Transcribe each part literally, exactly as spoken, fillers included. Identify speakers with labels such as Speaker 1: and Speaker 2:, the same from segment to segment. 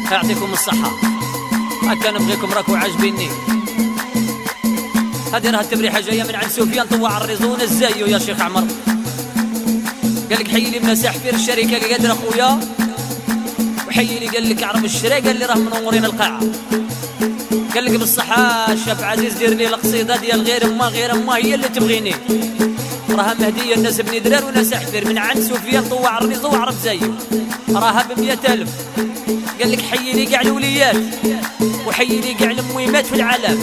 Speaker 1: يعطيكم الصحة. هكا نبغيكم راكو عاجبيني. هذه راه التبريحة جاية من عند سفيان طواع الريزون الزايو يا شيخ عمر. قال لك حيي لي مساح في الشركة قادر اخويا، وحيي لي قال لك عرب الشراء قال لي راه منورين القاعة. قال لك بالصحة الشاب عزيز دير لي القصيدة ديال غير ما غير ما هي اللي تبغيني، راها مهدية الناس بني درار وناس حفير من عند سفيان طواع الريزو وعرب زايو، راها بمئة ألف. قال لك حيي لي كاع الوليات وحيي لي كاع المهمات في العالم.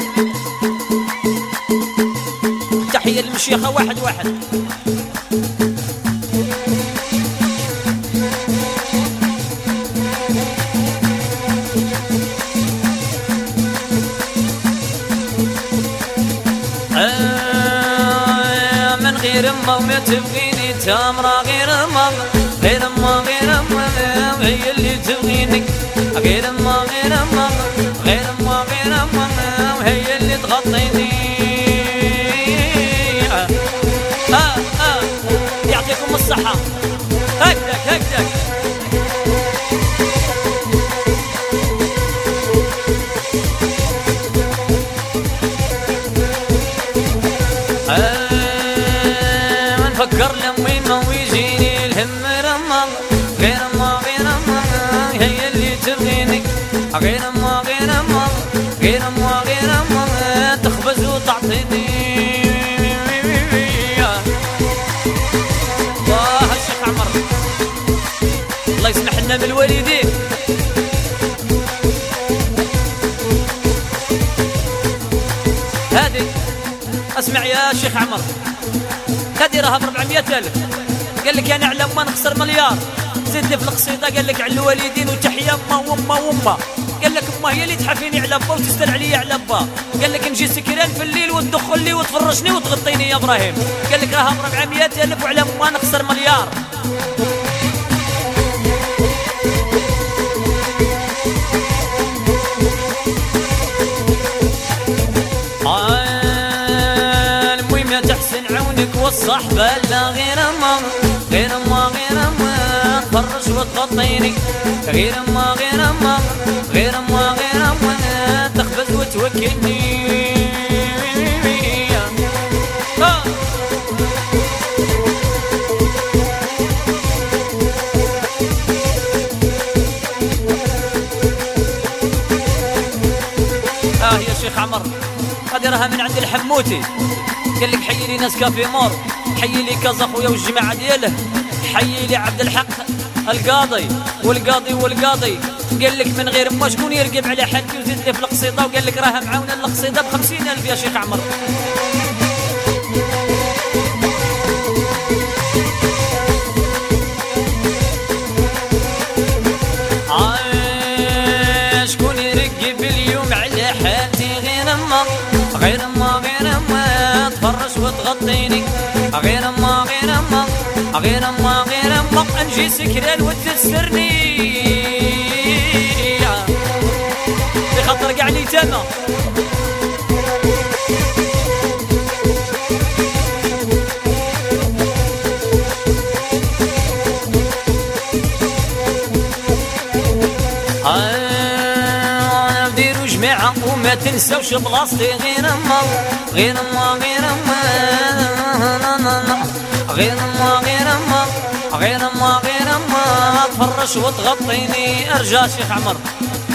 Speaker 1: تحية للمشيخة واحد واحد. آه من غير ما وما تبغيني تامرة غير ما غير ما غير ما هي اللي تبغيني غير ما غير ما غير ما غير ما هي اللي تغطيني. آه آه آه يعطيكم الصحة. هكذاك هكذاك. آه ما نفكر لمي ما ويجيني الهم رما غير ما غير ما هي اللي تبغيني غير ما غير ما غير ما غير ما تخبز وتعطيني. الله الشيخ عمر الله يسمح لنا من الوالدين. هذه اسمع يا شيخ عمر، هذه راها بربعمية ألف. قال لك انا على ما نخسر مليار زيد لي في القصيده. قال لك على الوالدين وتحيه ما وما وما. قال لك ما هي اللي تحافيني على با وتستر عليا على با. قال لك نجي سكران في الليل وتدخل لي وتفرشني وتغطيني يا ابراهيم. قال لك راها بربعمية ألف وعلى ما نخسر مليار. تحسن عونك والصحبة لا غير ما غير ما غير ما تفرش وتغطيني غير ما غير ما غير ما غير ما تخبز وتوكلني. آه. اه يا شيخ عمر هذه راها من عند الحموتي. قال لك حيي لي ناس كافي مور، حيي لي كازا خويا والجماعه دياله، حيي لي عبد الحق القاضي والقاضي والقاضي. قال لك من غير ما شكون يرقب على حالتي وزيد لي في القصيده. وقال لك راها معاونه القصيده ب خمسين ألف يا شيخ عمر. آه شكون يرقب اليوم على حالتي غير ما غير ما غير ما تفرش وتغطيني غير ما غير ما غير ما غير ما نجي سكران وتسرني بخاطر كاع لي تما. آه نديرو جماعة وما تنساوش بلاصتي غير ما غير ما غير ما غير ما غير ما غير ما غير ما تفرش وتغطيني. ارجع شيخ عمر.